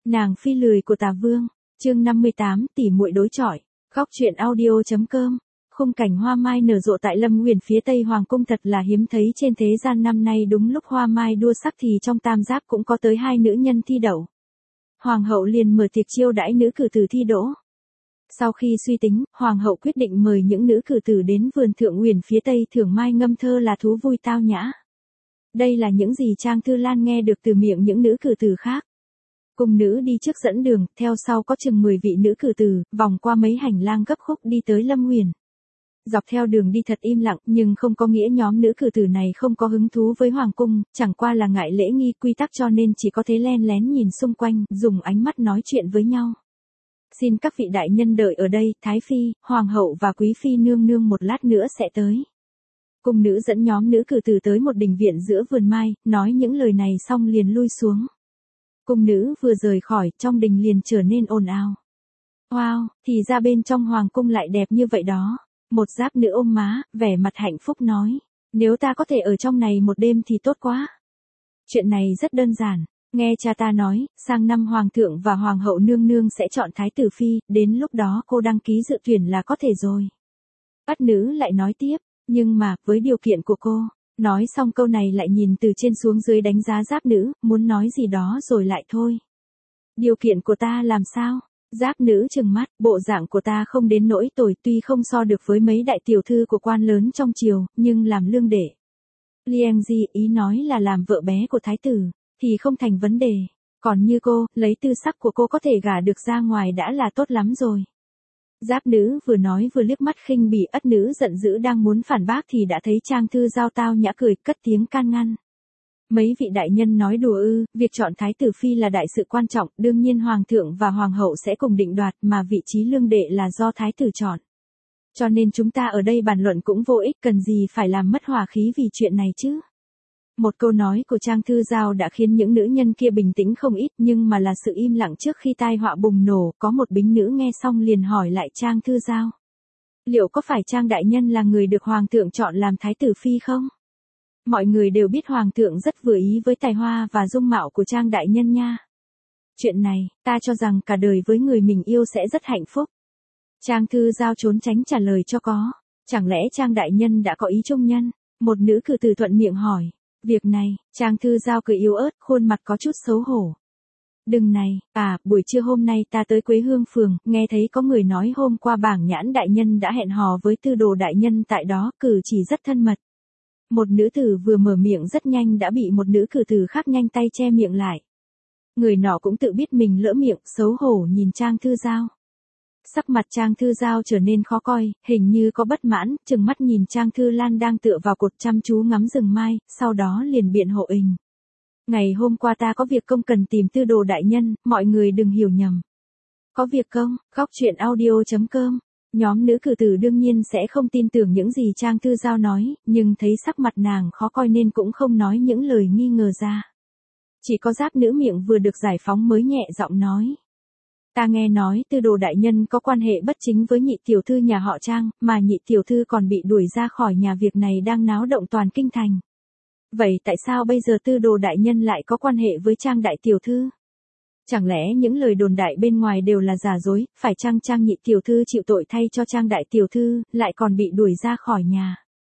Nàng phi lười của Tà Vương, chương 58, tỉ muội đối chọi. Góc truyện audio.com. Khung cảnh hoa mai nở rộ tại Lâm Uyển phía Tây Hoàng cung thật là hiếm thấy trên thế gian, năm nay đúng lúc hoa mai đua sắc thì trong tam giáp cũng có tới 2 nữ nhân thi đậu. Hoàng hậu liền mở tiệc chiêu đãi nữ cử tử thi đỗ. Sau khi suy tính, hoàng hậu quyết định mời những nữ cử tử đến vườn Thượng Uyển phía Tây thưởng mai ngâm thơ là thú vui tao nhã. Đây là những gì Trang Thư Lan nghe được từ miệng những nữ cử tử khác. Cung nữ đi trước dẫn đường, theo sau có chừng 10 vị nữ cử tử, vòng qua mấy hành lang gấp khúc đi tới Lâm Uyển. Dọc theo đường đi thật im lặng, nhưng không có nghĩa nhóm nữ cử tử này không có hứng thú với hoàng cung, chẳng qua là ngại lễ nghi quy tắc cho nên chỉ có thế len lén nhìn xung quanh, dùng ánh mắt nói chuyện với nhau. Xin các vị đại nhân đợi ở đây, Thái Phi, Hoàng hậu và Quý Phi nương nương một lát nữa sẽ tới. Cung nữ dẫn nhóm nữ cử tử tới một đình viện giữa vườn mai, nói những lời này xong liền lui xuống. Cung nữ vừa rời khỏi, trong đình liền trở nên ồn ào. Wow, thì ra bên trong hoàng cung lại đẹp như vậy đó. Một giáp nữ ôm má, vẻ mặt hạnh phúc nói. Nếu ta có thể ở trong này một đêm thì tốt quá. Chuyện này rất đơn giản. Nghe cha ta nói, sang năm hoàng thượng và hoàng hậu nương nương sẽ chọn thái tử phi, đến lúc đó cô đăng ký dự tuyển là có thể rồi. Ất nữ lại nói tiếp, nhưng mà, với điều kiện của cô. Nói xong câu này lại nhìn từ trên xuống dưới đánh giá giáp nữ, muốn nói gì đó rồi lại thôi. Điều kiện của ta làm sao? Giáp nữ trừng mắt, bộ dạng của ta không đến nỗi tồi, tuy không so được với mấy đại tiểu thư của quan lớn trong triều, nhưng làm lương đệ. Liang Di ý nói là làm vợ bé của thái tử, thì không thành vấn đề. Còn như cô, lấy tư sắc của cô có thể gả được ra ngoài đã là tốt lắm rồi. Giáp nữ vừa nói vừa liếc mắt khinh bỉ. Ất nữ giận dữ đang muốn phản bác thì đã thấy Trang Thư Giao tao nhã cười, cất tiếng can ngăn. Mấy vị đại nhân nói đùa ư, việc chọn thái tử phi là đại sự quan trọng, đương nhiên hoàng thượng và hoàng hậu sẽ cùng định đoạt, mà vị trí lương đệ là do thái tử chọn. Cho nên chúng ta ở đây bàn luận cũng vô ích, cần gì phải làm mất hòa khí vì chuyện này chứ. Một câu nói của Trang Thư Giao đã khiến những nữ nhân kia bình tĩnh không ít, nhưng mà là sự im lặng trước khi tai họa bùng nổ. Có một bính nữ nghe xong liền hỏi lại Trang Thư Giao. Liệu có phải Trang đại nhân là người được hoàng thượng chọn làm thái tử phi không? Mọi người đều biết hoàng thượng rất vừa ý với tài hoa và dung mạo của Trang đại nhân nha. Chuyện này, ta cho rằng cả đời với người mình yêu sẽ rất hạnh phúc. Trang Thư Giao trốn tránh trả lời cho có. Chẳng lẽ Trang đại nhân đã có ý trung nhân? Một nữ cử tử thuận miệng hỏi. Việc này, Trang Thư Giao cười yếu ớt, khuôn mặt có chút xấu hổ. Đừng này, buổi trưa hôm nay ta tới Quế Hương Phường, nghe thấy có người nói hôm qua Bảng Nhãn đại nhân đã hẹn hò với Tư Đồ đại nhân tại đó, cử chỉ rất thân mật. Một nữ tử vừa mở miệng rất nhanh đã bị một nữ cử tử khác nhanh tay che miệng lại. Người nọ cũng tự biết mình lỡ miệng, xấu hổ nhìn Trang Thư Giao. Sắc mặt Trang Thư Giao trở nên khó coi, hình như có bất mãn, trừng mắt nhìn Trang Thư Lan đang tựa vào cột chăm chú ngắm rừng mai, sau đó liền biện hộ ình. Ngày hôm qua ta có việc công cần tìm Tư Đồ đại nhân, mọi người đừng hiểu nhầm. Có việc công, góc truyện audio.com. Nhóm nữ cử tử đương nhiên sẽ không tin tưởng những gì Trang Thư Giao nói, nhưng thấy sắc mặt nàng khó coi nên cũng không nói những lời nghi ngờ ra. Chỉ có giáp nữ miệng vừa được giải phóng mới nhẹ giọng nói. Ta nghe nói Tư Đồ đại nhân có quan hệ bất chính với nhị tiểu thư nhà họ Trang, mà nhị tiểu thư còn bị đuổi ra khỏi nhà, việc này đang náo động toàn kinh thành. Vậy tại sao bây giờ Tư Đồ đại nhân lại có quan hệ với Trang đại tiểu thư? Chẳng lẽ những lời đồn đại bên ngoài đều là giả dối, phải chăng Trang nhị tiểu thư chịu tội thay cho Trang đại tiểu thư, lại còn bị đuổi ra khỏi nhà?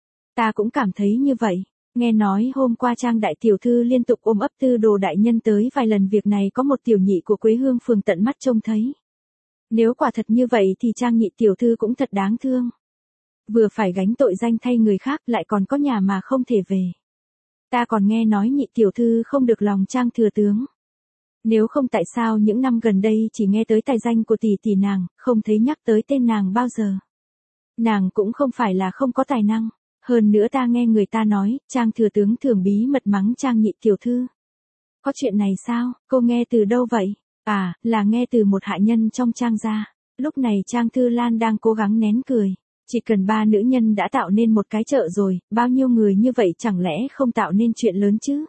Ta cũng cảm thấy như vậy. Nghe nói hôm qua Trang đại tiểu thư liên tục ôm ấp Tư Đồ đại nhân tới vài lần, việc này có một tiểu nhị của Quế Hương Phường tận mắt trông thấy. Nếu quả thật như vậy thì Trang nhị tiểu thư cũng thật đáng thương. Vừa phải gánh tội danh thay người khác lại còn có nhà mà không thể về. Ta còn nghe nói nhị tiểu thư không được lòng Trang thừa tướng. Nếu không tại sao những năm gần đây chỉ nghe tới tài danh của tỷ tỷ nàng, không thấy nhắc tới tên nàng bao giờ. Nàng cũng không phải là không có tài năng. Hơn nữa ta nghe người ta nói, Trang thừa tướng thường bí mật mắng Trang nhị tiểu thư. Có chuyện này sao, cô nghe từ đâu vậy? Là nghe từ một hạ nhân trong Trang gia. Lúc này Trang Thư Lan đang cố gắng nén cười. Chỉ cần 3 nữ nhân đã tạo nên một cái chợ rồi, bao nhiêu người như vậy chẳng lẽ không tạo nên chuyện lớn chứ?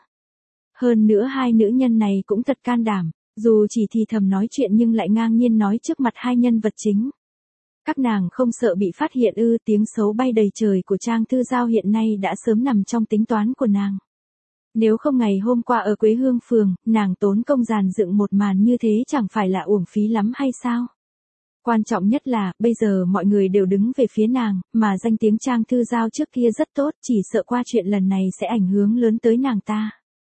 Hơn nữa 2 nữ nhân này cũng thật can đảm, dù chỉ thì thầm nói chuyện nhưng lại ngang nhiên nói trước mặt 2 nhân vật chính. Các nàng không sợ bị phát hiện ư? Tiếng xấu bay đầy trời của Trang Thư Giao hiện nay đã sớm nằm trong tính toán của nàng. Nếu không ngày hôm qua ở Quế Hương Phường, nàng tốn công dàn dựng một màn như thế chẳng phải là uổng phí lắm hay sao? Quan trọng nhất là, bây giờ mọi người đều đứng về phía nàng, mà danh tiếng Trang Thư Giao trước kia rất tốt, chỉ sợ qua chuyện lần này sẽ ảnh hưởng lớn tới nàng ta.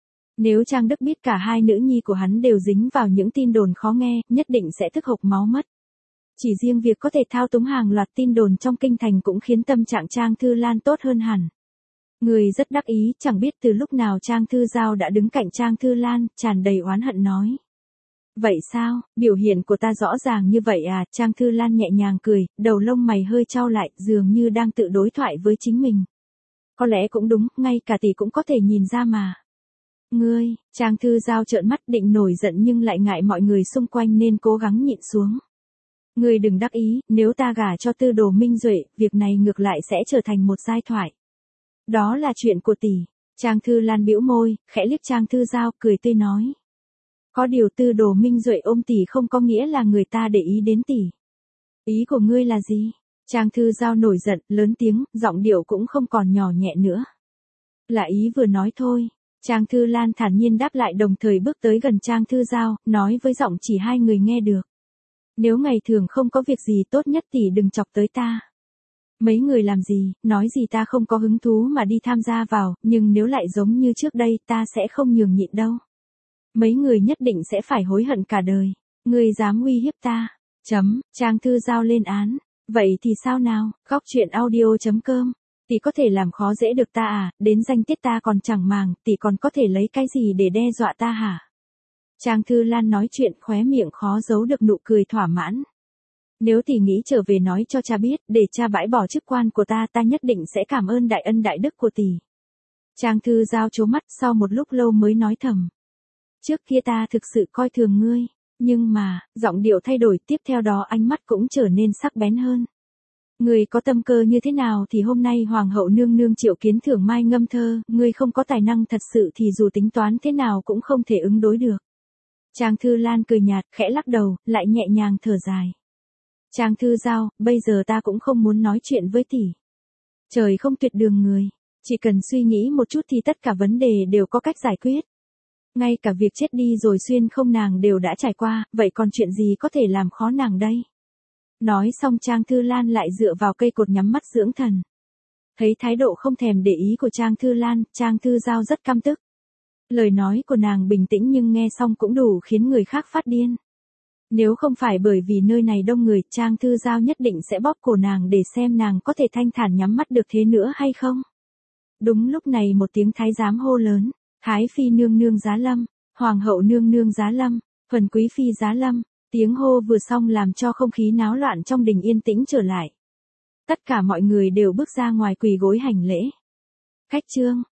Nếu Trang Đức biết cả hai nữ nhi của hắn đều dính vào những tin đồn khó nghe, nhất định sẽ tức hộc máu mất. Chỉ riêng việc có thể thao túng hàng loạt tin đồn trong kinh thành cũng khiến tâm trạng Trang Thư Lan tốt hơn hẳn. Người rất đắc ý, chẳng biết từ lúc nào Trang Thư Giao đã đứng cạnh Trang Thư Lan, tràn đầy oán hận nói. Vậy sao, biểu hiện của ta rõ ràng như vậy à? Trang Thư Lan nhẹ nhàng cười, đầu lông mày hơi chau lại, dường như đang tự đối thoại với chính mình. Có lẽ cũng đúng, ngay cả tỷ cũng có thể nhìn ra mà. Ngươi, Trang Thư Giao trợn mắt định nổi giận nhưng lại ngại mọi người xung quanh nên cố gắng nhịn xuống. Ngươi đừng đắc ý, nếu ta gả cho Tư Đồ Minh Duệ, việc này ngược lại sẽ trở thành một giai thoại. Đó là chuyện của tỷ. Trang Thư Lan bĩu môi, khẽ liếc Trang Thư Giao, cười tươi nói. Có điều Tư Đồ Minh Duệ ôm tỷ không có nghĩa là người ta để ý đến tỷ. Ý của ngươi là gì? Trang Thư Giao nổi giận, lớn tiếng, giọng điệu cũng không còn nhỏ nhẹ nữa. Là ý vừa nói thôi. Trang Thư Lan thản nhiên đáp lại đồng thời bước tới gần Trang Thư Giao, nói với giọng chỉ hai người nghe được. Nếu ngày thường không có việc gì tốt nhất tỷ đừng chọc tới ta. Mấy người làm gì, nói gì ta không có hứng thú mà đi tham gia vào, nhưng nếu lại giống như trước đây ta sẽ không nhường nhịn đâu. Mấy người nhất định sẽ phải hối hận cả đời. Ngươi dám uy hiếp ta. Trang Thư Giao lên án. Vậy thì sao nào, Góc Chuyện Audio.com. Tỷ có thể làm khó dễ được ta à, đến danh tiết ta còn chẳng màng, tỷ còn có thể lấy cái gì để đe dọa ta hả? Trang Thư Lan nói chuyện khóe miệng khó giấu được nụ cười thỏa mãn. Nếu tỷ nghĩ trở về nói cho cha biết, để cha bãi bỏ chức quan của ta, ta nhất định sẽ cảm ơn đại ân đại đức của tỷ. Trang Thư Giao trố mắt sau một lúc lâu mới nói thầm. Trước kia ta thực sự coi thường ngươi, nhưng mà, giọng điệu thay đổi, tiếp theo đó ánh mắt cũng trở nên sắc bén hơn. Ngươi có tâm cơ như thế nào thì hôm nay Hoàng hậu nương nương triệu kiến thưởng mai ngâm thơ, ngươi không có tài năng thật sự thì dù tính toán thế nào cũng không thể ứng đối được. Trang Thư Lan cười nhạt, khẽ lắc đầu, lại nhẹ nhàng thở dài. Trang Thư Giao, bây giờ ta cũng không muốn nói chuyện với tỷ. Trời không tuyệt đường người, chỉ cần suy nghĩ một chút thì tất cả vấn đề đều có cách giải quyết. Ngay cả việc chết đi rồi xuyên không nàng đều đã trải qua, vậy còn chuyện gì có thể làm khó nàng đây? Nói xong Trang Thư Lan lại dựa vào cây cột nhắm mắt dưỡng thần. Thấy thái độ không thèm để ý của Trang Thư Lan, Trang Thư Giao rất căm tức. Lời nói của nàng bình tĩnh nhưng nghe xong cũng đủ khiến người khác phát điên. Nếu không phải bởi vì nơi này đông người, Trang Thư Giao nhất định sẽ bóp cổ nàng để xem nàng có thể thanh thản nhắm mắt được thế nữa hay không. Đúng lúc này một tiếng thái giám hô lớn. Thái phi nương nương giá lâm, hoàng hậu nương nương giá lâm, phần quý phi giá lâm. Tiếng hô vừa xong làm cho không khí náo loạn trong đình yên tĩnh trở lại. Tất cả mọi người đều bước ra ngoài quỳ gối hành lễ. Khách trương,